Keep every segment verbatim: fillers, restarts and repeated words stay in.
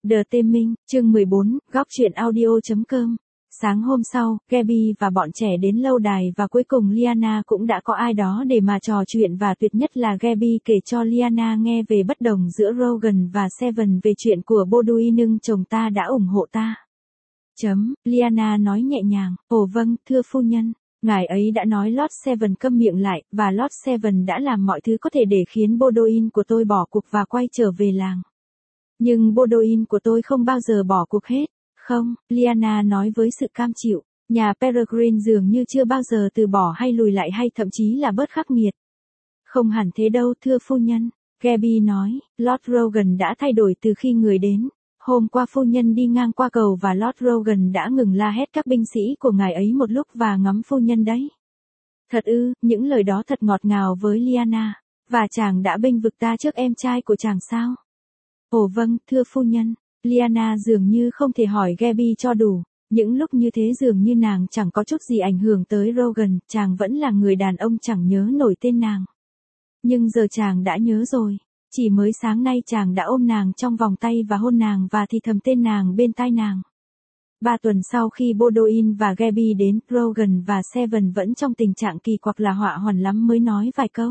The Taming, chương mười bốn, góc truyện audio.com. Sáng hôm sau, Gabby và bọn trẻ đến lâu đài và cuối cùng Liana cũng đã có ai đó để mà trò chuyện và tuyệt nhất là Gabby kể cho Liana nghe về bất đồng giữa Rogan và Seven về chuyện của Baudouin nhưng chồng ta đã ủng hộ ta. Chấm, Liana nói nhẹ nhàng, ồ vâng, thưa phu nhân. Ngài ấy đã nói Lord Seven câm miệng lại, và Lord Seven đã làm mọi thứ có thể để khiến Baudouin của tôi bỏ cuộc và quay trở về làng. Nhưng Baudouin của tôi không bao giờ bỏ cuộc hết. Không, Liana nói với sự cam chịu, nhà Peregrine dường như chưa bao giờ từ bỏ hay lùi lại hay thậm chí là bớt khắc nghiệt. Không hẳn thế đâu thưa phu nhân, Gabby nói, Lord Rogan đã thay đổi từ khi người đến. Hôm qua phu nhân đi ngang qua cầu và Lord Rogan đã ngừng la hét các binh sĩ của ngài ấy một lúc và ngắm phu nhân đấy. Thật ư, những lời đó thật ngọt ngào với Liana, và chàng đã bênh vực ta trước em trai của chàng sao? Ồ vâng, thưa phu nhân. Liana dường như không thể hỏi Gabby cho đủ, những lúc như thế dường như nàng chẳng có chút gì ảnh hưởng tới Rogan, chàng vẫn là người đàn ông chẳng nhớ nổi tên nàng. Nhưng giờ chàng đã nhớ rồi, chỉ mới sáng nay chàng đã ôm nàng trong vòng tay và hôn nàng và thì thầm tên nàng bên tai nàng. Ba tuần sau khi Baudouin và Gabby đến, Rogan và Seven vẫn trong tình trạng kỳ quặc là họa hoàn lắm mới nói vài câu.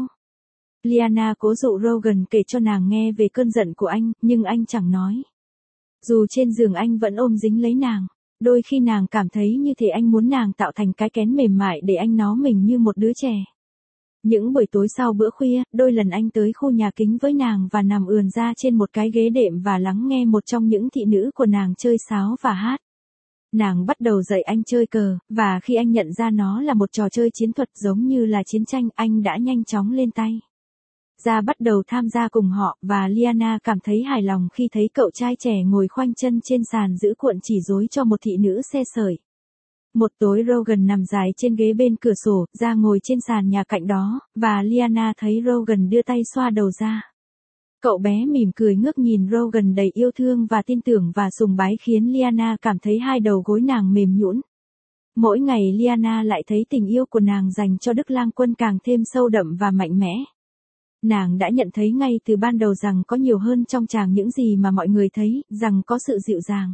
Liana cố dụ Rogan kể cho nàng nghe về cơn giận của anh, nhưng anh chẳng nói. Dù trên giường anh vẫn ôm dính lấy nàng, đôi khi nàng cảm thấy như thể anh muốn nàng tạo thành cái kén mềm mại để anh nó mình như một đứa trẻ. Những buổi tối sau bữa khuya, đôi lần anh tới khu nhà kính với nàng và nằm ườn ra trên một cái ghế đệm và lắng nghe một trong những thị nữ của nàng chơi sáo và hát. Nàng bắt đầu dạy anh chơi cờ, và khi anh nhận ra nó là một trò chơi chiến thuật giống như là chiến tranh, anh đã nhanh chóng lên tay ra bắt đầu tham gia cùng họ, và Liana cảm thấy hài lòng khi thấy cậu trai trẻ ngồi khoanh chân trên sàn giữ cuộn chỉ rối cho một thị nữ xe sởi. Một tối Rogan nằm dài trên ghế bên cửa sổ, ra ngồi trên sàn nhà cạnh đó, và Liana thấy Rogan đưa tay xoa đầu ra. Cậu bé mỉm cười ngước nhìn Rogan đầy yêu thương và tin tưởng và sùng bái khiến Liana cảm thấy hai đầu gối nàng mềm nhũn. Mỗi ngày Liana lại thấy tình yêu của nàng dành cho Đức Lang Quân càng thêm sâu đậm và mạnh mẽ. Nàng đã nhận thấy ngay từ ban đầu rằng có nhiều hơn trong chàng những gì mà mọi người thấy, rằng có sự dịu dàng.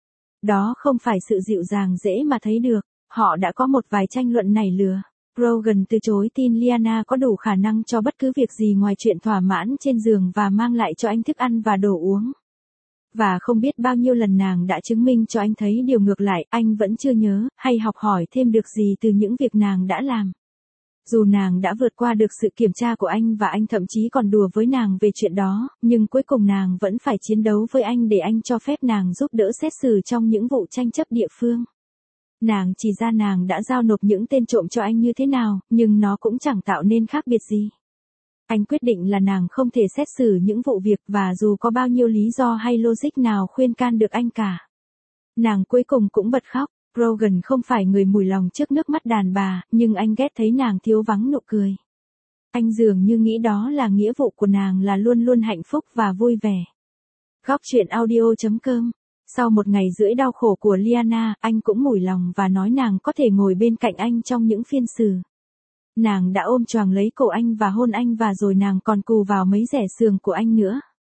Đó không phải sự dịu dàng dễ mà thấy được, họ đã có một vài tranh luận nảy lửa. Rogan từ chối tin Liana có đủ khả năng cho bất cứ việc gì ngoài chuyện thỏa mãn trên giường và mang lại cho anh thức ăn và đồ uống. Và không biết bao nhiêu lần nàng đã chứng minh cho anh thấy điều ngược lại, anh vẫn chưa nhớ, hay học hỏi thêm được gì từ những việc nàng đã làm. Dù nàng đã vượt qua được sự kiểm tra của anh và anh thậm chí còn đùa với nàng về chuyện đó, nhưng cuối cùng nàng vẫn phải chiến đấu với anh để anh cho phép nàng giúp đỡ xét xử trong những vụ tranh chấp địa phương. Nàng chỉ ra nàng đã giao nộp những tên trộm cho anh như thế nào, nhưng nó cũng chẳng tạo nên khác biệt gì. Anh quyết định là nàng không thể xét xử những vụ việc và dù có bao nhiêu lý do hay logic nào khuyên can được anh cả. Nàng cuối cùng cũng bật khóc. Rogan không phải người mùi lòng trước nước mắt đàn bà, nhưng anh ghét thấy nàng thiếu vắng nụ cười. Anh dường như nghĩ đó là nghĩa vụ của nàng là luôn luôn hạnh phúc và vui vẻ. Góc truyện audio.com. Sau một ngày rưỡi đau khổ của Liana, anh cũng mùi lòng và nói nàng có thể ngồi bên cạnh anh trong những phiên xử. Nàng đã ôm choàng lấy cổ anh và hôn anh và rồi nàng còn cù vào mấy rẻ sườn của anh nữa.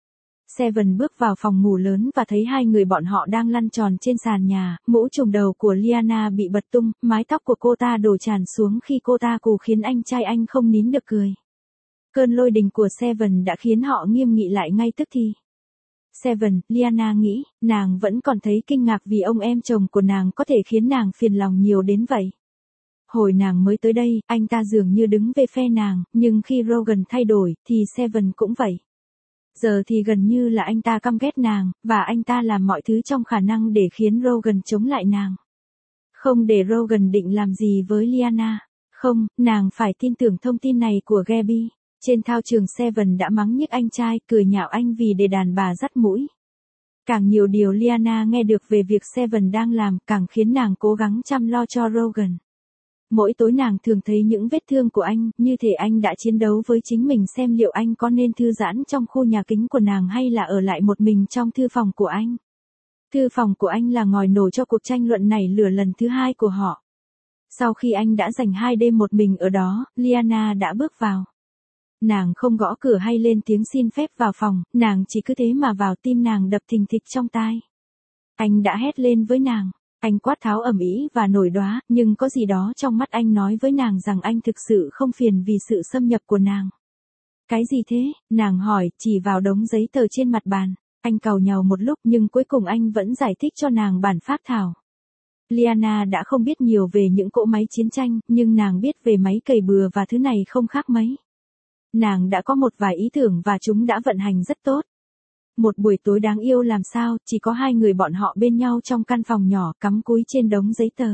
Seven bước vào phòng ngủ lớn và thấy hai người bọn họ đang lăn tròn trên sàn nhà, mũ trùm đầu của Liana bị bật tung, mái tóc của cô ta đổ tràn xuống khi cô ta cù khiến anh trai anh không nín được cười. Cơn lôi đình của Seven đã khiến họ nghiêm nghị lại ngay tức thì. Seven, Liana nghĩ, nàng vẫn còn thấy kinh ngạc vì ông em chồng của nàng có thể khiến nàng phiền lòng nhiều đến vậy. Hồi nàng mới tới đây, anh ta dường như đứng về phe nàng, nhưng khi Rogan thay đổi, thì Seven cũng vậy. Giờ thì gần như là anh ta căm ghét nàng, và anh ta làm mọi thứ trong khả năng để khiến Rogan chống lại nàng. Không để Rogan định làm gì với Liana. Không, nàng phải tin tưởng thông tin này của Gabby. Trên thao trường Seven đã mắng nhức anh trai, cười nhạo anh vì để đàn bà dắt mũi. Càng nhiều điều Liana nghe được về việc Seven đang làm, càng khiến nàng cố gắng chăm lo cho Rogan. Mỗi tối nàng thường thấy những vết thương của anh, như thể anh đã chiến đấu với chính mình xem liệu anh có nên thư giãn trong khu nhà kính của nàng hay là ở lại một mình trong thư phòng của anh. Thư phòng của anh là ngòi nổ cho cuộc tranh luận nảy lửa lần thứ hai của họ. Sau khi anh đã dành hai đêm một mình ở đó, Liana đã bước vào. Nàng không gõ cửa hay lên tiếng xin phép vào phòng, nàng chỉ cứ thế mà vào, tim nàng đập thình thịch trong tai. Anh đã hét lên với nàng, anh quát tháo ầm ĩ và nổi đoá, nhưng có gì đó trong mắt anh nói với nàng rằng anh thực sự không phiền vì sự xâm nhập của nàng. Cái gì thế? Nàng hỏi, chỉ vào đống giấy tờ trên mặt bàn. Anh càu nhàu một lúc nhưng cuối cùng anh vẫn giải thích cho nàng bản phác thảo. Liana đã không biết nhiều về những cỗ máy chiến tranh, nhưng nàng biết về máy cày bừa và thứ này không khác mấy. Nàng đã có một vài ý tưởng và chúng đã vận hành rất tốt. Một buổi tối đáng yêu làm sao, chỉ có hai người bọn họ bên nhau trong căn phòng nhỏ cắm cúi trên đống giấy tờ.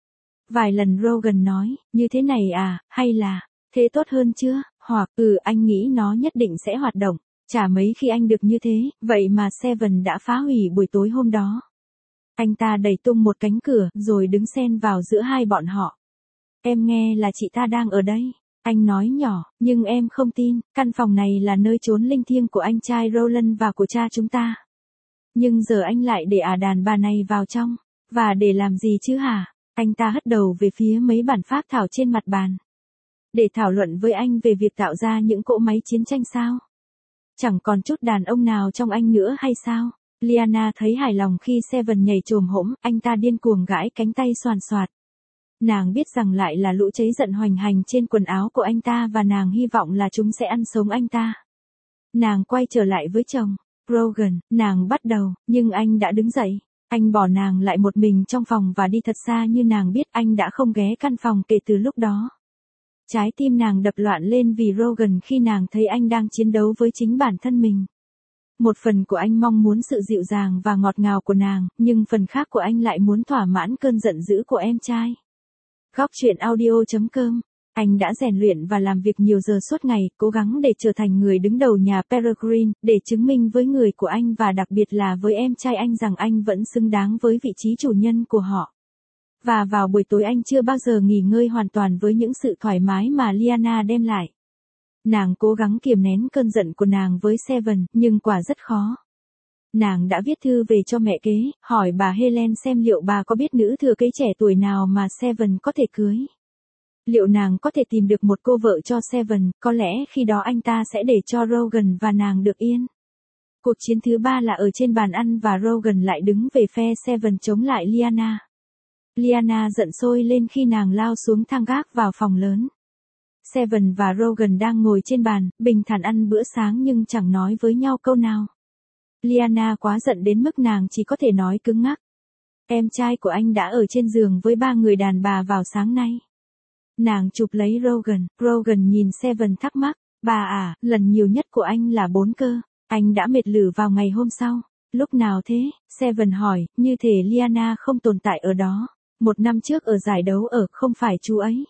Vài lần Rogan nói, như thế này à, hay là, thế tốt hơn chưa, hoặc, ừ anh nghĩ nó nhất định sẽ hoạt động. Chả mấy khi anh được như thế, vậy mà Seven đã phá hủy buổi tối hôm đó. Anh ta đẩy tung một cánh cửa, rồi đứng xen vào giữa hai bọn họ. Em nghe là chị ta đang ở đây. Anh nói nhỏ, nhưng em không tin, căn phòng này là nơi trốn linh thiêng của anh trai Roland và của cha chúng ta. Nhưng giờ anh lại để ả đàn bà này vào trong. Và để làm gì chứ hả? Anh ta hất đầu về phía mấy bản phác thảo trên mặt bàn. Để thảo luận với anh về việc tạo ra những cỗ máy chiến tranh sao? Chẳng còn chút đàn ông nào trong anh nữa hay sao? Liana thấy hài lòng khi Seven nhảy chồm hỗn, anh ta điên cuồng gãi cánh tay xoàn xoạt. Nàng biết rằng lại là lũ cháy giận hoành hành trên quần áo của anh ta và nàng hy vọng là chúng sẽ ăn sống anh ta. Nàng quay trở lại với chồng. Rogan, nàng bắt đầu, nhưng anh đã đứng dậy. Anh bỏ nàng lại một mình trong phòng và đi thật xa như nàng biết anh đã không ghé căn phòng kể từ lúc đó. Trái tim nàng đập loạn lên vì Rogan khi nàng thấy anh đang chiến đấu với chính bản thân mình. Một phần của anh mong muốn sự dịu dàng và ngọt ngào của nàng, nhưng phần khác của anh lại muốn thỏa mãn cơn giận dữ của em trai. Góc truyện audio chấm com. Anh đã rèn luyện và làm việc nhiều giờ suốt ngày, cố gắng để trở thành người đứng đầu nhà Peregrine, để chứng minh với người của anh và đặc biệt là với em trai anh rằng anh vẫn xứng đáng với vị trí chủ nhân của họ. Và vào buổi tối anh chưa bao giờ nghỉ ngơi hoàn toàn với những sự thoải mái mà Liana đem lại. Nàng cố gắng kiềm nén cơn giận của nàng với Seven, nhưng quả rất khó. Nàng đã viết thư về cho mẹ kế, hỏi bà Helen xem liệu bà có biết nữ thừa kế trẻ tuổi nào mà Seven có thể cưới. Liệu nàng có thể tìm được một cô vợ cho Seven, có lẽ khi đó anh ta sẽ để cho Rogan và nàng được yên. Cuộc chiến thứ ba là ở trên bàn ăn và Rogan lại đứng về phe Seven chống lại Liana. Liana giận sôi lên khi nàng lao xuống thang gác vào phòng lớn. Seven và Rogan đang ngồi trên bàn, bình thản ăn bữa sáng nhưng chẳng nói với nhau câu nào. Liana quá giận đến mức nàng chỉ có thể nói cứng ngắc. Em trai của anh đã ở trên giường với ba người đàn bà vào sáng nay. Nàng chụp lấy Rogan, Rogan nhìn Seven thắc mắc, bà à, lần nhiều nhất của anh là bốn cơ, anh đã mệt lử vào ngày hôm sau. Lúc nào thế? Seven hỏi, như thể Liana không tồn tại ở đó. Một năm trước ở giải đấu ở, không phải chú ấy.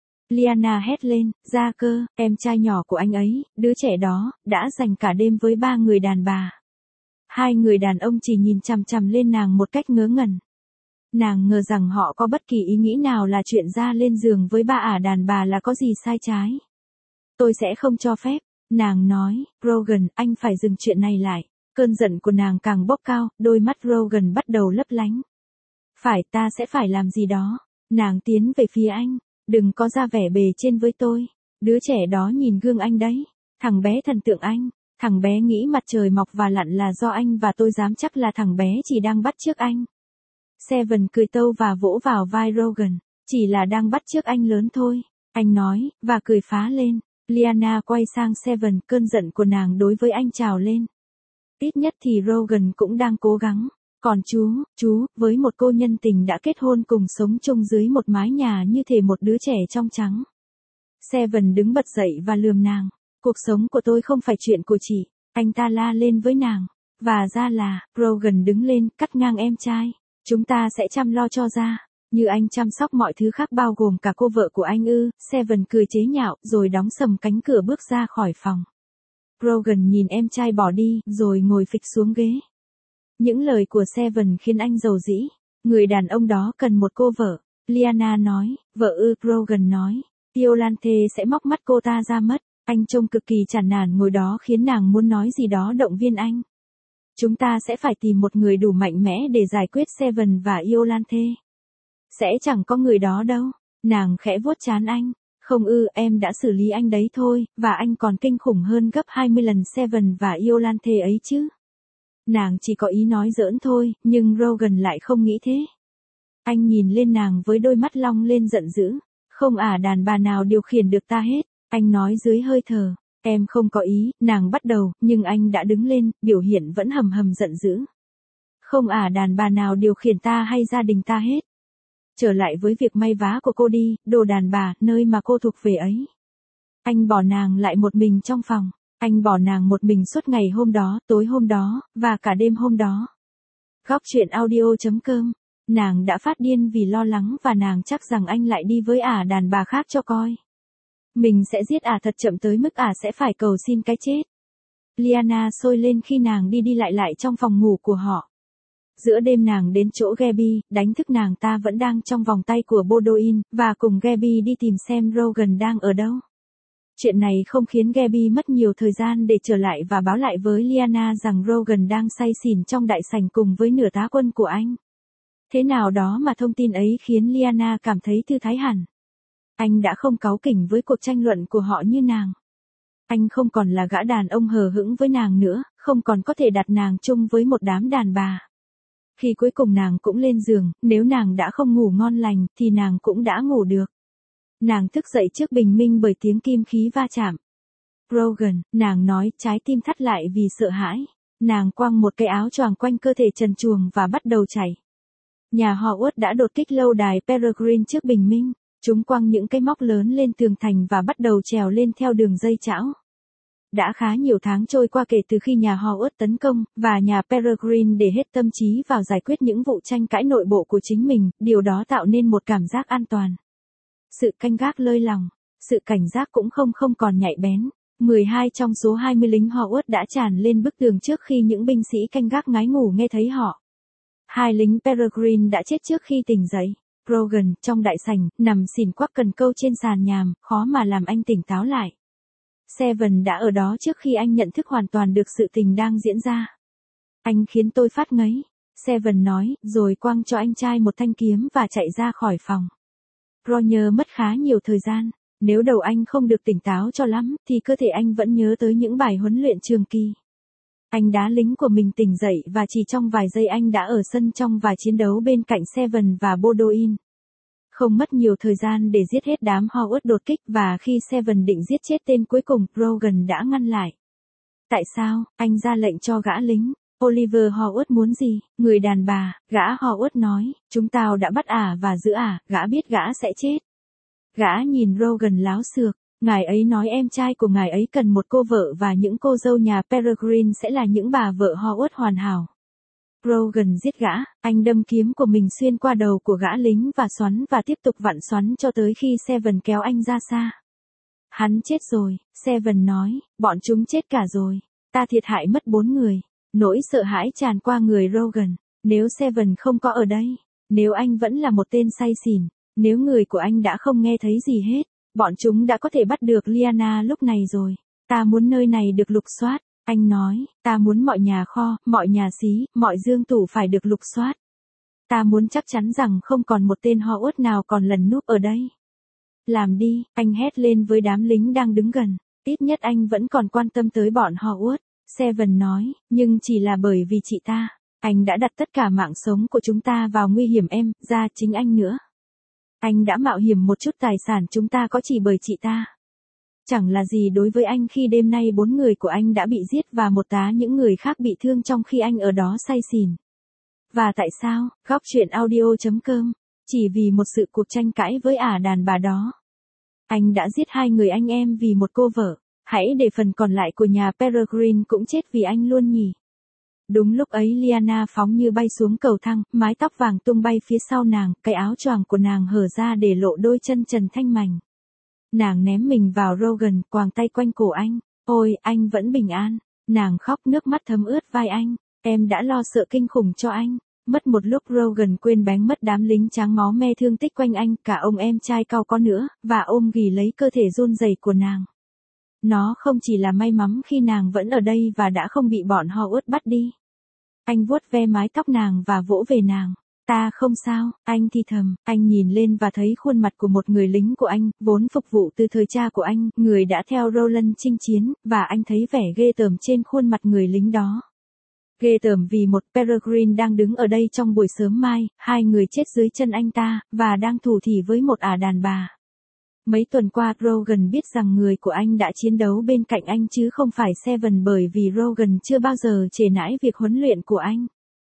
Liana hét lên, ra cơ, em trai nhỏ của anh ấy, đứa trẻ đó, đã dành cả đêm với ba người đàn bà. Hai người đàn ông chỉ nhìn chằm chằm lên nàng một cách ngớ ngẩn. Nàng ngờ rằng họ có bất kỳ ý nghĩ nào là chuyện ra lên giường với ba ả đàn bà là có gì sai trái. Tôi sẽ không cho phép, nàng nói, Rogan, anh phải dừng chuyện này lại. Cơn giận của nàng càng bốc cao, đôi mắt Rogan bắt đầu lấp lánh. Phải, ta sẽ phải làm gì đó. Nàng tiến về phía anh. Đừng có ra vẻ bề trên với tôi. Đứa trẻ đó nhìn gương anh đấy. Thằng bé thần tượng anh. Thằng bé nghĩ mặt trời mọc và lặn là do anh và tôi dám chắc là thằng bé chỉ đang bắt chước anh. Seven cười tâu và vỗ vào vai Rogan. Chỉ là đang bắt chước anh lớn thôi. Anh nói, và cười phá lên. Liana quay sang Seven, cơn giận của nàng đối với anh trào lên. Ít nhất thì Rogan cũng đang cố gắng. Còn chú, chú, với một cô nhân tình đã kết hôn cùng sống chung dưới một mái nhà như thể một đứa trẻ trong trắng. Seven đứng bật dậy và lườm nàng. Cuộc sống của tôi không phải chuyện của chị. Anh ta la lên với nàng. Và ra là, Rogan đứng lên, cắt ngang em trai. Chúng ta sẽ chăm lo cho ra. Như anh chăm sóc mọi thứ khác bao gồm cả cô vợ của anh ư. Seven cười chế nhạo, rồi đóng sầm cánh cửa bước ra khỏi phòng. Rogan nhìn em trai bỏ đi, rồi ngồi phịch xuống ghế. Những lời của Seven khiến anh rầu rĩ. Người đàn ông đó cần một cô vợ. Liana nói, vợ ư, Rogan nói. Violante sẽ móc mắt cô ta ra mất. Anh trông cực kỳ chán nản ngồi đó khiến nàng muốn nói gì đó động viên anh. Chúng ta sẽ phải tìm một người đủ mạnh mẽ để giải quyết Seven và Violante. Sẽ chẳng có người đó đâu. Nàng khẽ vuốt trán anh. Không ư, em đã xử lý anh đấy thôi, và anh còn kinh khủng hơn gấp hai mươi lần Seven và Iolanthe ấy chứ. Nàng chỉ có ý nói giỡn thôi, nhưng Rogan lại không nghĩ thế. Anh nhìn lên nàng với đôi mắt long lên giận dữ. Không ả đàn bà nào điều khiển được ta hết, anh nói dưới hơi thở. Em không có ý, nàng bắt đầu, nhưng anh đã đứng lên, biểu hiện vẫn hầm hầm giận dữ. Không ả đàn bà nào điều khiển ta hay gia đình ta hết. Trở lại với việc may vá của cô đi, đồ đàn bà, nơi mà cô thuộc về ấy. Anh bỏ nàng lại một mình trong phòng. Anh bỏ nàng một mình suốt ngày hôm đó, tối hôm đó, và cả đêm hôm đó. Góc truyện audio.com. Nàng đã phát điên vì lo lắng và nàng chắc rằng anh lại đi với ả đàn bà khác cho coi. Mình sẽ giết ả thật chậm tới mức ả sẽ phải cầu xin cái chết. Lyanna sôi lên khi nàng đi đi lại lại trong phòng ngủ của họ. Giữa đêm nàng đến chỗ Gabby, đánh thức nàng ta vẫn đang trong vòng tay của Bodoin, và cùng Gabby đi tìm xem Rogan đang ở đâu. Chuyện này không khiến Gabby mất nhiều thời gian để trở lại và báo lại với Lyanna rằng Rogan đang say xỉn trong đại sảnh cùng với nửa tá quân của anh. Thế nào đó mà thông tin ấy khiến Lyanna cảm thấy thư thái hẳn. Anh đã không cáu kỉnh với cuộc tranh luận của họ như nàng. Anh không còn là gã đàn ông hờ hững với nàng nữa, không còn có thể đặt nàng chung với một đám đàn bà. Khi cuối cùng nàng cũng lên giường, nếu nàng đã không ngủ ngon lành, thì nàng cũng đã ngủ được. Nàng thức dậy trước bình minh bởi tiếng kim khí va chạm. Rogan, nàng nói, trái tim thắt lại vì sợ hãi. Nàng quăng một cái áo choàng quanh cơ thể trần truồng và bắt đầu chạy. Nhà họ Uất đã đột kích lâu đài Peregrine trước bình minh. Chúng quăng những cái móc lớn lên tường thành và bắt đầu trèo lên theo đường dây chảo. Đã khá nhiều tháng trôi qua kể từ khi nhà họ Uất tấn công, và nhà Peregrine để hết tâm trí vào giải quyết những vụ tranh cãi nội bộ của chính mình, điều đó tạo nên một cảm giác an toàn. Sự canh gác lơi lỏng, sự cảnh giác cũng không không còn nhạy bén. mười hai trong số hai mươi lính họ Uất đã tràn lên bức tường trước khi những binh sĩ canh gác ngái ngủ nghe thấy họ. Hai lính Peregrine đã chết trước khi tỉnh dậy. Rogan, trong đại sảnh, nằm xỉn quắc cần câu trên sàn nhàm, khó mà làm anh tỉnh táo lại. Seven đã ở đó trước khi anh nhận thức hoàn toàn được sự tình đang diễn ra. Anh khiến tôi phát ngấy. Seven nói, rồi quăng cho anh trai một thanh kiếm và chạy ra khỏi phòng. Roger mất khá nhiều thời gian. Nếu đầu anh không được tỉnh táo cho lắm, thì cơ thể anh vẫn nhớ tới những bài huấn luyện trường kỳ. Anh đá lính của mình tỉnh dậy và chỉ trong vài giây anh đã ở sân trong và chiến đấu bên cạnh Seven và Bodoin. Không mất nhiều thời gian để giết hết đám Howard đột kích và khi Seven định giết chết tên cuối cùng, Rogan đã ngăn lại. Tại sao? Anh ra lệnh cho gã lính. Oliver Howard muốn gì? Người đàn bà, gã Howard nói, chúng tao đã bắt ả và giữ ả, gã biết gã sẽ chết. Gã nhìn Rogan láo xược. Ngài ấy nói em trai của ngài ấy cần một cô vợ và những cô dâu nhà Peregrine sẽ là những bà vợ Howard hoàn hảo. Rogan giết gã, anh đâm kiếm của mình xuyên qua đầu của gã lính và xoắn và tiếp tục vặn xoắn cho tới khi Seven kéo anh ra xa. Hắn chết rồi, Seven nói, bọn chúng chết cả rồi. Ta thiệt hại mất bốn người. Nỗi sợ hãi tràn qua người Rogan. Nếu Seven không có ở đây, nếu anh vẫn là một tên say xỉn, nếu người của anh đã không nghe thấy gì hết, bọn chúng đã có thể bắt được Lyanna lúc này rồi. Ta muốn nơi này được lục soát. Anh nói, ta muốn mọi nhà kho, mọi nhà xí, mọi dương tủ phải được lục soát. Ta muốn chắc chắn rằng không còn một tên Howard nào còn lẩn núp ở đây. Làm đi, anh hét lên với đám lính đang đứng gần. Ít nhất anh vẫn còn quan tâm tới bọn Howard. Seven nói, nhưng chỉ là bởi vì chị ta. Anh đã đặt tất cả mạng sống của chúng ta vào nguy hiểm em, ra chính anh nữa. Anh đã mạo hiểm một chút tài sản chúng ta có chỉ bởi chị ta. Chẳng là gì đối với anh khi đêm nay bốn người của anh đã bị giết và một tá những người khác bị thương trong khi anh ở đó say xỉn. Và tại sao? Góc truyện audio.com. Chỉ vì một sự cuộc tranh cãi với ả đàn bà đó. Anh đã giết hai người anh em vì một cô vợ. Hãy để phần còn lại của nhà Peregrine cũng chết vì anh luôn nhỉ. Đúng lúc ấy Lyanna phóng như bay xuống cầu thang, mái tóc vàng tung bay phía sau nàng, cái áo choàng của nàng hở ra để lộ đôi chân trần thanh mảnh. Nàng ném mình vào Rogan, quàng tay quanh cổ anh. Ôi, anh vẫn bình an. Nàng khóc nước mắt thấm ướt vai anh. Em đã lo sợ kinh khủng cho anh. Mất một lúc Rogan quên bén mất đám lính tráng máu me thương tích quanh anh, cả ông em trai cau có nữa, và ôm ghì lấy cơ thể run rẩy của nàng. Nó không chỉ là may mắn khi nàng vẫn ở đây và đã không bị bọn Howard bắt đi. Anh vuốt ve mái tóc nàng và vỗ về nàng. Ta không sao, anh thì thầm, anh nhìn lên và thấy khuôn mặt của một người lính của anh, vốn phục vụ từ thời cha của anh, người đã theo Roland chinh chiến, và anh thấy vẻ ghê tởm trên khuôn mặt người lính đó. Ghê tởm vì một Peregrine đang đứng ở đây trong buổi sớm mai, hai người chết dưới chân anh ta, và đang thủ thỉ với một ả đàn bà. Mấy tuần qua Rogan biết rằng người của anh đã chiến đấu bên cạnh anh chứ không phải Seven, bởi vì Rogan chưa bao giờ trề nãi việc huấn luyện của anh.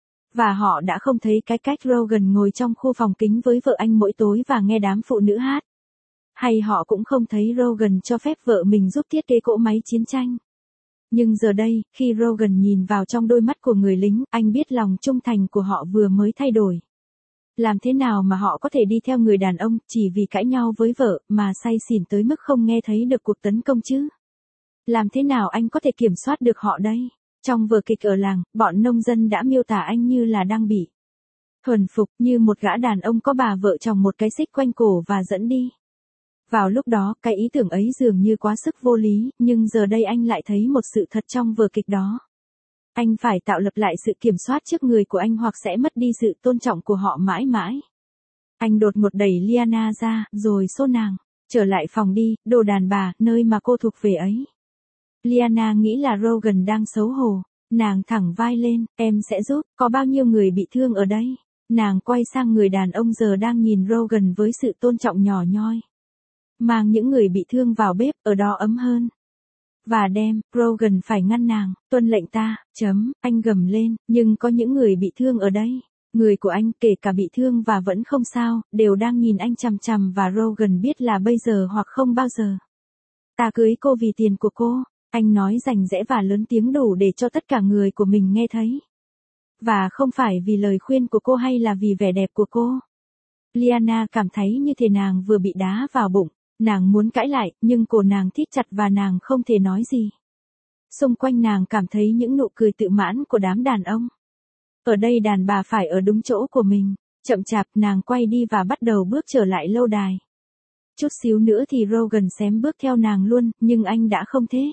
Và họ đã không thấy cái cách Rogan ngồi trong khu phòng kính với vợ anh mỗi tối và nghe đám phụ nữ hát. Hay họ cũng không thấy Rogan cho phép vợ mình giúp thiết kế cỗ máy chiến tranh. Nhưng giờ đây, khi Rogan nhìn vào trong đôi mắt của người lính, anh biết lòng trung thành của họ vừa mới thay đổi. Làm thế nào mà họ có thể đi theo người đàn ông chỉ vì cãi nhau với vợ mà say xỉn tới mức không nghe thấy được cuộc tấn công chứ? Làm thế nào anh có thể kiểm soát được họ đây? Trong vở kịch ở làng, bọn nông dân đã miêu tả anh như là đang bị thuần phục, như một gã đàn ông có bà vợ chồng một cái xích quanh cổ và dẫn đi. Vào lúc đó, cái ý tưởng ấy dường như quá sức vô lý, nhưng giờ đây anh lại thấy một sự thật trong vở kịch đó. Anh phải tạo lập lại sự kiểm soát trước người của anh hoặc sẽ mất đi sự tôn trọng của họ mãi mãi. Anh đột ngột đẩy Liana ra, rồi xô nàng. Trở lại phòng đi, đồ đàn bà, nơi mà cô thuộc về ấy. Liana nghĩ là Rogan đang xấu hổ. Nàng thẳng vai lên, em sẽ giúp, có bao nhiêu người bị thương ở đây? Nàng quay sang người đàn ông giờ đang nhìn Rogan với sự tôn trọng nhỏ nhoi. Mang những người bị thương vào bếp, ở đó ấm hơn. Và đem, Rogan phải ngăn nàng, tuân lệnh ta, chấm, anh gầm lên, nhưng có những người bị thương ở đây. Người của anh, kể cả bị thương và vẫn không sao, đều đang nhìn anh chằm chằm và Rogan biết là bây giờ hoặc không bao giờ. Ta cưới cô vì tiền của cô, anh nói rành rẽ và lớn tiếng đủ để cho tất cả người của mình nghe thấy. Và không phải vì lời khuyên của cô hay là vì vẻ đẹp của cô. Liana cảm thấy như thể nàng vừa bị đá vào bụng. Nàng muốn cãi lại, nhưng cổ nàng thít chặt và nàng không thể nói gì. Xung quanh nàng cảm thấy những nụ cười tự mãn của đám đàn ông. Ở đây đàn bà phải ở đúng chỗ của mình. Chậm chạp nàng quay đi và bắt đầu bước trở lại lâu đài. Chút xíu nữa thì Rogan xém bước theo nàng luôn, nhưng anh đã không thế.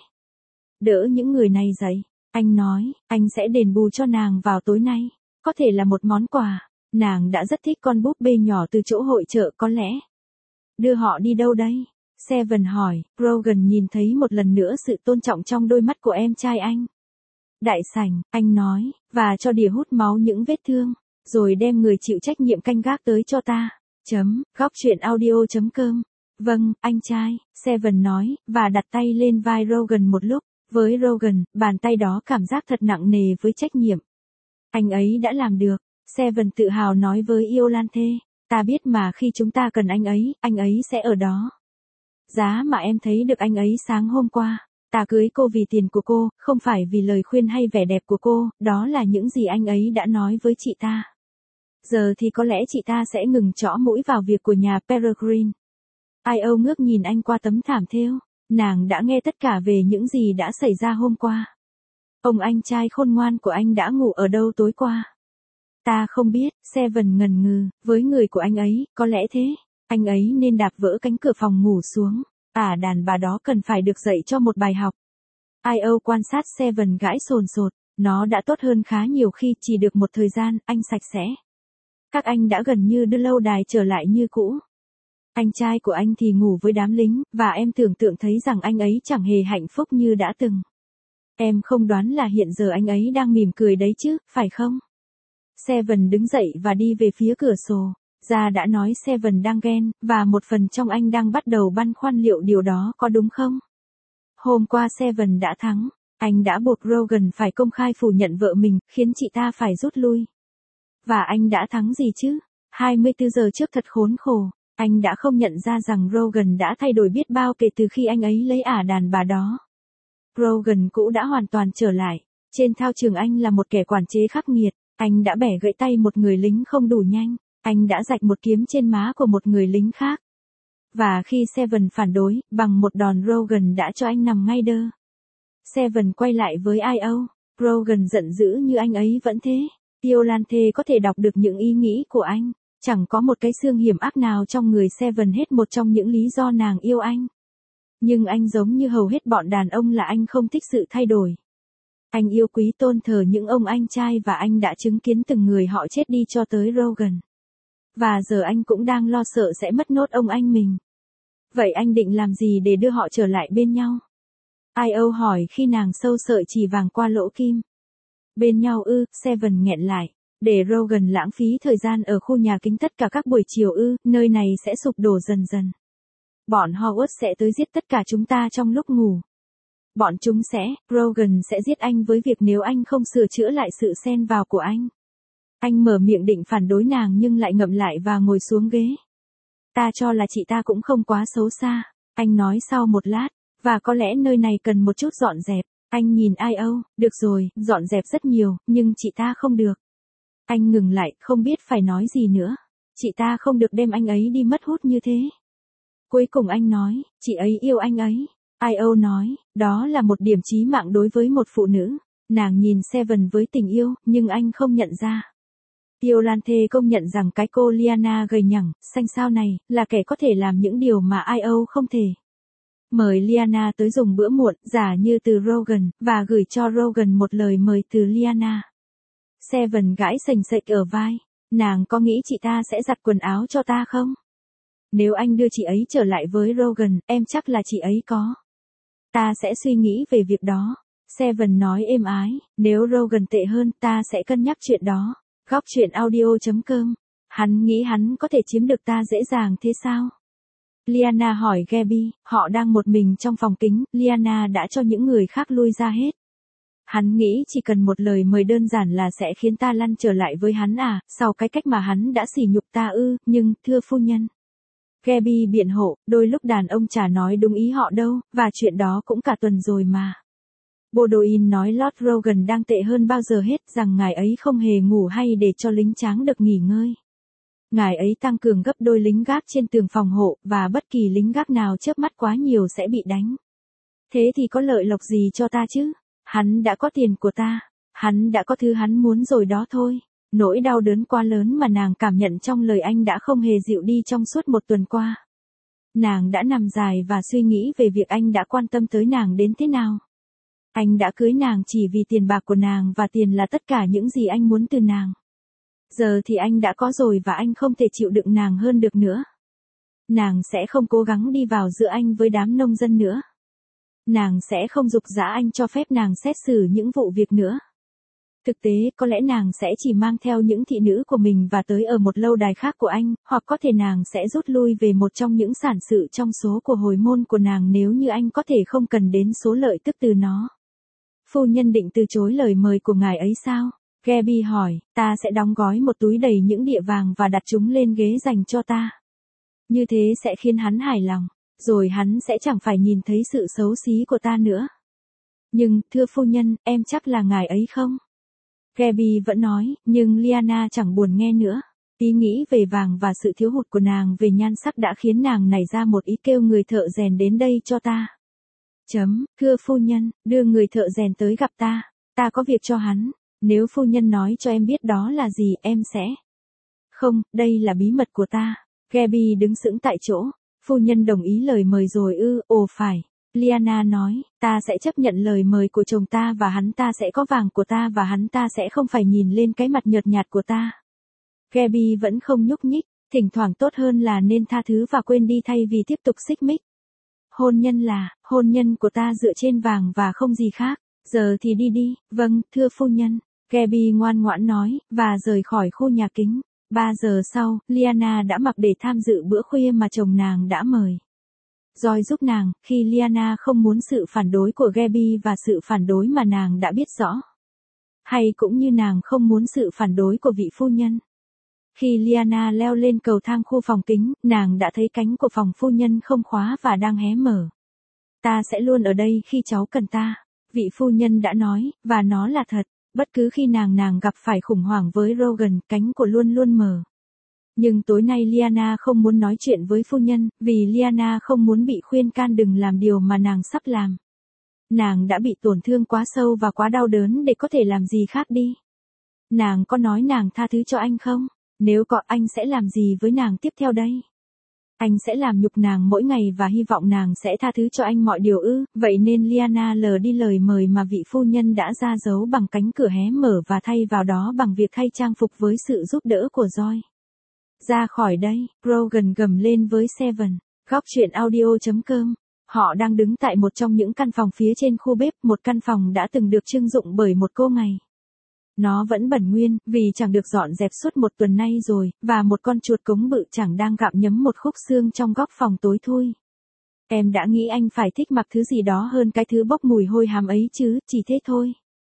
Đỡ những người này dậy. Anh nói, anh sẽ đền bù cho nàng vào tối nay. Có thể là một món quà. Nàng đã rất thích con búp bê nhỏ từ chỗ hội chợ có lẽ. Đưa họ đi đâu đây? Seven hỏi, Rogan nhìn thấy một lần nữa sự tôn trọng trong đôi mắt của em trai anh. Đại sảnh, anh nói, và cho đỉa hút máu những vết thương, rồi đem người chịu trách nhiệm canh gác tới cho ta. Chấm, góc chuyện audio chấm com. Vâng, anh trai, Seven nói, và đặt tay lên vai Rogan một lúc. Với Rogan, bàn tay đó cảm giác thật nặng nề với trách nhiệm. Anh ấy đã làm được, Seven tự hào nói với Iolanthe. Ta biết mà khi chúng ta cần anh ấy, anh ấy sẽ ở đó. Giá mà em thấy được anh ấy sáng hôm qua. Ta cưới cô vì tiền của cô, không phải vì lời khuyên hay vẻ đẹp của cô, đó là những gì anh ấy đã nói với chị ta. Giờ thì có lẽ chị ta sẽ ngừng chõ mũi vào việc của nhà Peregrine. Io ngước nhìn anh qua tấm thảm thêu. Nàng đã nghe tất cả về những gì đã xảy ra hôm qua. Ông anh trai khôn ngoan của anh đã ngủ ở đâu tối qua? Ta không biết, Seven ngần ngừ, với người của anh ấy, có lẽ thế. Anh ấy nên đạp vỡ cánh cửa phòng ngủ xuống. À, đàn bà đó cần phải được dạy cho một bài học. Io quan sát Seven gãi sồn sột. Nó đã tốt hơn khá nhiều khi chỉ được một thời gian, anh sạch sẽ. Các anh đã gần như đưa lâu đài trở lại như cũ. Anh trai của anh thì ngủ với đám lính, và em tưởng tượng thấy rằng anh ấy chẳng hề hạnh phúc như đã từng. Em không đoán là hiện giờ anh ấy đang mỉm cười đấy chứ, phải không? Seven đứng dậy và đi về phía cửa sổ. Gia đã nói Seven đang ghen, và một phần trong anh đang bắt đầu băn khoăn liệu điều đó có đúng không? Hôm qua Seven đã thắng. Anh đã buộc Rogan phải công khai phủ nhận vợ mình, khiến chị ta phải rút lui. Và anh đã thắng gì chứ? hai mươi tư giờ trước thật khốn khổ. Anh đã không nhận ra rằng Rogan đã thay đổi biết bao kể từ khi anh ấy lấy ả đàn bà đó. Rogan cũ đã hoàn toàn trở lại. Trên thao trường anh là một kẻ quản chế khắc nghiệt. Anh đã bẻ gãy tay một người lính không đủ nhanh. Anh đã rạch một kiếm trên má của một người lính khác. Và khi Seven phản đối, bằng một đòn Rogan đã cho anh nằm ngay đơ. Seven quay lại với Io. Rogan giận dữ như anh ấy vẫn thế. Iolanthe có thể đọc được những ý nghĩ của anh. Chẳng có một cái xương hiểm ác nào trong người Seven hết một trong những lý do nàng yêu anh. Nhưng anh giống như hầu hết bọn đàn ông là anh không thích sự thay đổi. Anh yêu quý tôn thờ những ông anh trai và anh đã chứng kiến từng người họ chết đi cho tới Rogan. Và giờ anh cũng đang lo sợ sẽ mất nốt ông anh mình. Vậy anh định làm gì để đưa họ trở lại bên nhau? i o hỏi khi nàng sâu sợi chỉ vàng qua lỗ kim. Bên nhau ư, Seven nghẹn lại. Để Rogan lãng phí thời gian ở khu nhà kính tất cả các buổi chiều ư, nơi này sẽ sụp đổ dần dần. Bọn Howard sẽ tới giết tất cả chúng ta trong lúc ngủ. Bọn chúng sẽ, Rogan sẽ giết anh với việc nếu anh không sửa chữa lại sự xen vào của anh. Anh mở miệng định phản đối nàng nhưng lại ngậm lại và ngồi xuống ghế. Ta cho là chị ta cũng không quá xấu xa, anh nói sau một lát, và có lẽ nơi này cần một chút dọn dẹp. Anh nhìn i o, được rồi, dọn dẹp rất nhiều, nhưng chị ta không được. Anh ngừng lại, không biết phải nói gì nữa. Chị ta không được đem anh ấy đi mất hút như thế. Cuối cùng anh nói, chị ấy yêu anh ấy. i o nói, đó là một điểm chí mạng đối với một phụ nữ. Nàng nhìn Seven với tình yêu, nhưng anh không nhận ra. Violante công nhận rằng cái cô Liana gầy nhẳng, xanh xao này, là kẻ có thể làm những điều mà i o không thể. Mời Liana tới dùng bữa muộn, giả như từ Rogan, và gửi cho Rogan một lời mời từ Liana. Seven gãi sành sạch ở vai. Nàng có nghĩ chị ta sẽ giặt quần áo cho ta không? Nếu anh đưa chị ấy trở lại với Rogan, em chắc là chị ấy có. Ta sẽ suy nghĩ về việc đó. Seven nói êm ái, nếu Rogan tệ hơn ta sẽ cân nhắc chuyện đó. Góc chuyện audio chấm com. Hắn nghĩ hắn có thể chiếm được ta dễ dàng thế sao? Liana hỏi Gabby, họ đang một mình trong phòng kính, Liana đã cho những người khác lui ra hết. Hắn nghĩ chỉ cần một lời mời đơn giản là sẽ khiến ta lăn trở lại với hắn à, sau cái cách mà hắn đã sỉ nhục ta ư, nhưng, thưa phu nhân. Gabby biện hộ, đôi lúc đàn ông chả nói đúng ý họ đâu, và chuyện đó cũng cả tuần rồi mà. Bodoin nói Lord Rogan đang tệ hơn bao giờ hết, rằng ngài ấy không hề ngủ hay để cho lính tráng được nghỉ ngơi. Ngài ấy tăng cường gấp đôi lính gác trên tường phòng hộ, và bất kỳ lính gác nào chớp mắt quá nhiều sẽ bị đánh. Thế thì có lợi lộc gì cho ta chứ? Hắn đã có tiền của ta. Hắn đã có thứ hắn muốn rồi đó thôi. Nỗi đau đớn quá lớn mà nàng cảm nhận trong lời anh đã không hề dịu đi trong suốt một tuần qua. Nàng đã nằm dài và suy nghĩ về việc anh đã quan tâm tới nàng đến thế nào. Anh đã cưới nàng chỉ vì tiền bạc của nàng và tiền là tất cả những gì anh muốn từ nàng. Giờ thì anh đã có rồi và anh không thể chịu đựng nàng hơn được nữa. Nàng sẽ không cố gắng đi vào giữa anh với đám nông dân nữa. Nàng sẽ không giục giã anh cho phép nàng xét xử những vụ việc nữa. Thực tế, có lẽ nàng sẽ chỉ mang theo những thị nữ của mình và tới ở một lâu đài khác của anh, hoặc có thể nàng sẽ rút lui về một trong những sản sự trong số của hồi môn của nàng nếu như anh có thể không cần đến số lợi tức từ nó. Phu nhân định từ chối lời mời của ngài ấy sao? Gabby hỏi, ta sẽ đóng gói một túi đầy những đĩa vàng và đặt chúng lên ghế dành cho ta. Như thế sẽ khiến hắn hài lòng, rồi hắn sẽ chẳng phải nhìn thấy sự xấu xí của ta nữa. Nhưng, thưa phu nhân, em chắc là ngài ấy không? Gabby vẫn nói, nhưng Liana chẳng buồn nghe nữa. Ý nghĩ về vàng và sự thiếu hụt của nàng về nhan sắc đã khiến nàng nảy ra một ý kêu người thợ rèn đến đây cho ta. Chấm, thưa phu nhân, đưa người thợ rèn tới gặp ta. Ta có việc cho hắn. Nếu phu nhân nói cho em biết đó là gì, em sẽ. Không, đây là bí mật của ta. Gabby đứng sững tại chỗ. Phu nhân đồng ý lời mời rồi ư, ồ phải. Liana nói, ta sẽ chấp nhận lời mời của chồng ta và hắn ta sẽ có vàng của ta và hắn ta sẽ không phải nhìn lên cái mặt nhợt nhạt của ta. Gabby vẫn không nhúc nhích, thỉnh thoảng tốt hơn là nên tha thứ và quên đi thay vì tiếp tục xích mích. Hôn nhân là, hôn nhân của ta dựa trên vàng và không gì khác. Giờ thì đi đi, vâng, thưa phu nhân. Gabby ngoan ngoãn nói, và rời khỏi khu nhà kính. Ba giờ sau, Liana đã mặc để tham dự bữa khuya mà chồng nàng đã mời. Joy giúp nàng, khi Liana không muốn sự phản đối của Gabby và sự phản đối mà nàng đã biết rõ. Hay cũng như nàng không muốn sự phản đối của vị phu nhân. Khi Liana leo lên cầu thang khu phòng kính, nàng đã thấy cánh của phòng phu nhân không khóa và đang hé mở. Ta sẽ luôn ở đây khi cháu cần ta. Vị phu nhân đã nói, và nó là thật. Bất cứ khi nàng nàng gặp phải khủng hoảng với Rogan, cánh của luôn luôn mở. Nhưng tối nay Liana không muốn nói chuyện với phu nhân, vì Liana không muốn bị khuyên can đừng làm điều mà nàng sắp làm. Nàng đã bị tổn thương quá sâu và quá đau đớn để có thể làm gì khác đi. Nàng có nói nàng tha thứ cho anh không? Nếu có, anh sẽ làm gì với nàng tiếp theo đây? Anh sẽ làm nhục nàng mỗi ngày và hy vọng nàng sẽ tha thứ cho anh mọi điều ư, vậy nên Liana lờ đi lời mời mà vị phu nhân đã ra dấu bằng cánh cửa hé mở và thay vào đó bằng việc thay trang phục với sự giúp đỡ của Joy. Ra khỏi đây, Rogan gầm lên với Seven. Góc truyện audio chấm com. Họ đang đứng tại một trong những căn phòng phía trên khu bếp, một căn phòng đã từng được trưng dụng bởi một cô ngày. Nó vẫn bẩn nguyên, vì chẳng được dọn dẹp suốt một tuần nay rồi, và một con chuột cống bự chẳng đang gặm nhấm một khúc xương trong góc phòng tối thui. Em đã nghĩ anh phải thích mặc thứ gì đó hơn cái thứ bốc mùi hôi hám ấy chứ, chỉ thế thôi.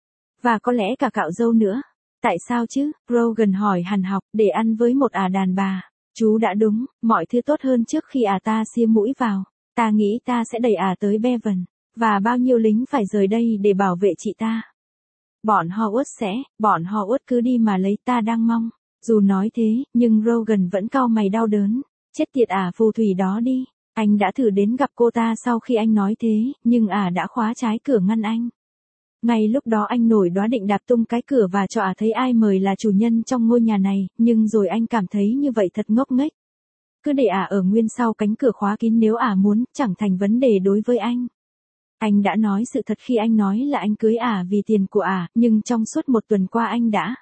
Và có lẽ cả cạo râu nữa. Tại sao chứ? Rogan hỏi hằn học, để ăn với một ả đàn bà. Chú đã đúng, mọi thứ tốt hơn trước khi ả ta xia mũi vào. Ta nghĩ ta sẽ đẩy ả tới Bevan. Và bao nhiêu lính phải rời đây để bảo vệ chị ta. Bọn Howard sẽ, bọn Howard cứ đi mà lấy, ta đang mong. Dù nói thế, nhưng Rogan vẫn cau mày đau đớn. Chết tiệt ả phù thủy đó đi. Anh đã thử đến gặp cô ta sau khi anh nói thế, nhưng ả đã khóa trái cửa ngăn anh. Ngay lúc đó anh nổi đoá định đạp tung cái cửa và cho ả thấy ai mời là chủ nhân trong ngôi nhà này, nhưng rồi anh cảm thấy như vậy thật ngốc nghếch. Cứ để ả ở nguyên sau cánh cửa khóa kín nếu ả muốn, chẳng thành vấn đề đối với anh. Anh đã nói sự thật khi anh nói là anh cưới ả vì tiền của ả, nhưng trong suốt một tuần qua anh đã.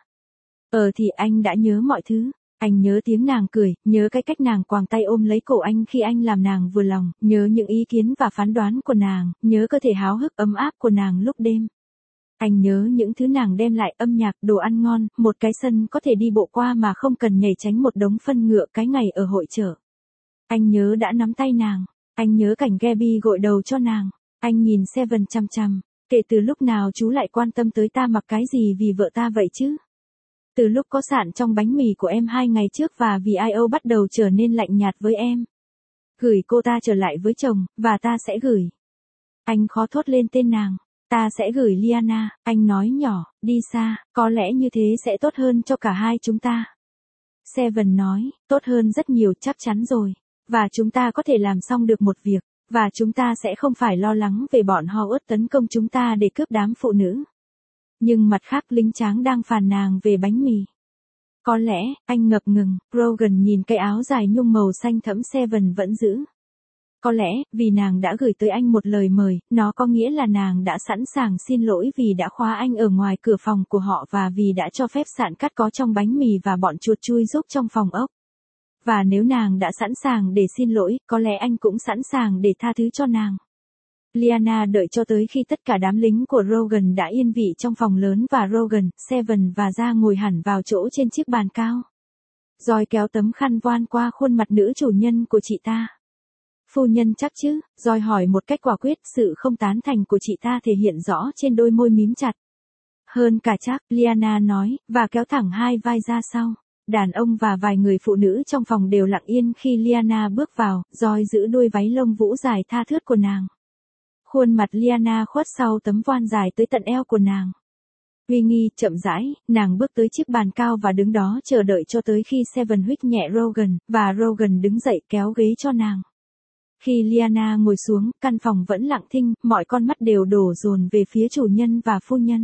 Ờ thì anh đã nhớ mọi thứ. Anh nhớ tiếng nàng cười, nhớ cái cách nàng quàng tay ôm lấy cổ anh khi anh làm nàng vừa lòng, nhớ những ý kiến và phán đoán của nàng, nhớ cơ thể háo hức ấm áp của nàng lúc đêm. Anh nhớ những thứ nàng đem lại, âm nhạc, đồ ăn ngon, một cái sân có thể đi bộ qua mà không cần nhảy tránh một đống phân ngựa cái ngày ở hội chợ. Anh nhớ đã nắm tay nàng. Anh nhớ cảnh Gabby gội đầu cho nàng. Anh nhìn Seven chăm chăm. Kể từ lúc nào chú lại quan tâm tới ta mặc cái gì vì vợ ta vậy chứ? Từ lúc có sạn trong bánh mì của em hai ngày trước và vì i o bắt đầu trở nên lạnh nhạt với em. Gửi cô ta trở lại với chồng, và ta sẽ gửi. Anh khó thốt lên tên nàng. Ta sẽ gửi Liana, anh nói nhỏ, đi xa, có lẽ như thế sẽ tốt hơn cho cả hai chúng ta. Seven nói, tốt hơn rất nhiều chắc chắn rồi. Và chúng ta có thể làm xong được một việc, và chúng ta sẽ không phải lo lắng về bọn Howard tấn công chúng ta để cướp đám phụ nữ. Nhưng mặt khác lính tráng đang phàn nàn về bánh mì. Có lẽ, anh ngập ngừng, Rogan nhìn cái áo dài nhung màu xanh thẫm Seven vẫn giữ. Có lẽ, vì nàng đã gửi tới anh một lời mời, nó có nghĩa là nàng đã sẵn sàng xin lỗi vì đã khóa anh ở ngoài cửa phòng của họ và vì đã cho phép sạn cắt có trong bánh mì và bọn chuột chui rúc trong phòng ốc. Và nếu nàng đã sẵn sàng để xin lỗi, có lẽ anh cũng sẵn sàng để tha thứ cho nàng. Liana đợi cho tới khi tất cả đám lính của Rogan đã yên vị trong phòng lớn và Rogan, Seven và Ra ngồi hẳn vào chỗ trên chiếc bàn cao. Joy kéo tấm khăn voan qua khuôn mặt nữ chủ nhân của chị ta. Phu nhân chắc chứ? Joy hỏi một cách quả quyết, sự không tán thành của chị ta thể hiện rõ trên đôi môi mím chặt. Hơn cả chắc, Liana nói, và kéo thẳng hai vai ra sau. Đàn ông và vài người phụ nữ trong phòng đều lặng yên khi Liana bước vào, Joy giữ đuôi váy lông vũ dài tha thướt của nàng. Khuôn mặt Liana khuất sau tấm voan dài tới tận eo của nàng. Uy nghi, chậm rãi, nàng bước tới chiếc bàn cao và đứng đó chờ đợi cho tới khi Seven huých nhẹ Rogan, và Rogan đứng dậy kéo ghế cho nàng. Khi Liana ngồi xuống, căn phòng vẫn lặng thinh, mọi con mắt đều đổ dồn về phía chủ nhân và phu nhân.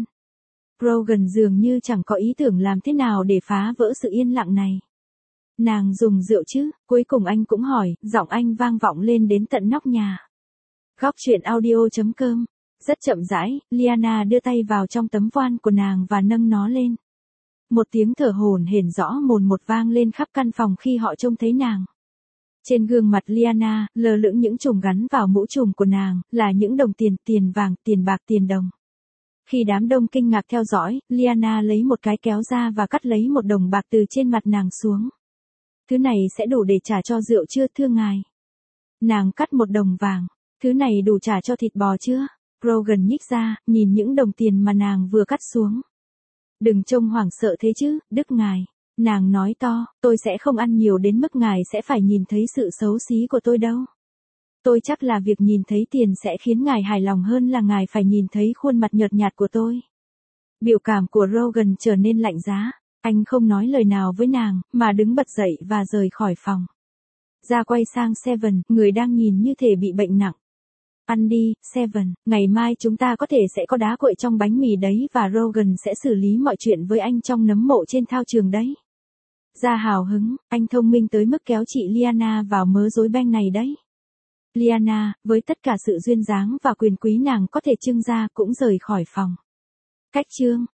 Rogan dường như chẳng có ý tưởng làm thế nào để phá vỡ sự yên lặng này. Nàng dùng rượu chứ? Cuối cùng anh cũng hỏi, giọng anh vang vọng lên đến tận nóc nhà. Góc truyện audio chấm com. Rất chậm rãi, Liana đưa tay vào trong tấm voan của nàng và nâng nó lên. Một tiếng thở hổn hển rõ mồn một vang lên khắp căn phòng khi họ trông thấy nàng. Trên gương mặt Liana, lờ lững những chùm gắn vào mũ trùm của nàng, là những đồng tiền, tiền vàng, tiền bạc, tiền đồng. Khi đám đông kinh ngạc theo dõi, Liana lấy một cái kéo ra và cắt lấy một đồng bạc từ trên mặt nàng xuống. Thứ này sẽ đủ để trả cho rượu chưa thưa ngài? Nàng cắt một đồng vàng. Thứ này đủ trả cho thịt bò chưa? Rogan nhích ra, nhìn những đồng tiền mà nàng vừa cắt xuống. Đừng trông hoảng sợ thế chứ, đức ngài. Nàng nói to, tôi sẽ không ăn nhiều đến mức ngài sẽ phải nhìn thấy sự xấu xí của tôi đâu. Tôi chắc là việc nhìn thấy tiền sẽ khiến ngài hài lòng hơn là ngài phải nhìn thấy khuôn mặt nhợt nhạt của tôi. Biểu cảm của Rogan trở nên lạnh giá. Anh không nói lời nào với nàng, mà đứng bật dậy và rời khỏi phòng. Ra quay sang Seven, người đang nhìn như thể bị bệnh nặng. Ăn đi, Seven, ngày mai chúng ta có thể sẽ có đá quậy trong bánh mì đấy và Rogan sẽ xử lý mọi chuyện với anh trong nấm mộ trên thao trường đấy. Ra hào hứng, anh thông minh tới mức kéo chị Liana vào mớ rối beng này đấy. Liana, với tất cả sự duyên dáng và quyền quý nàng có thể trưng ra cũng rời khỏi phòng. Cách chương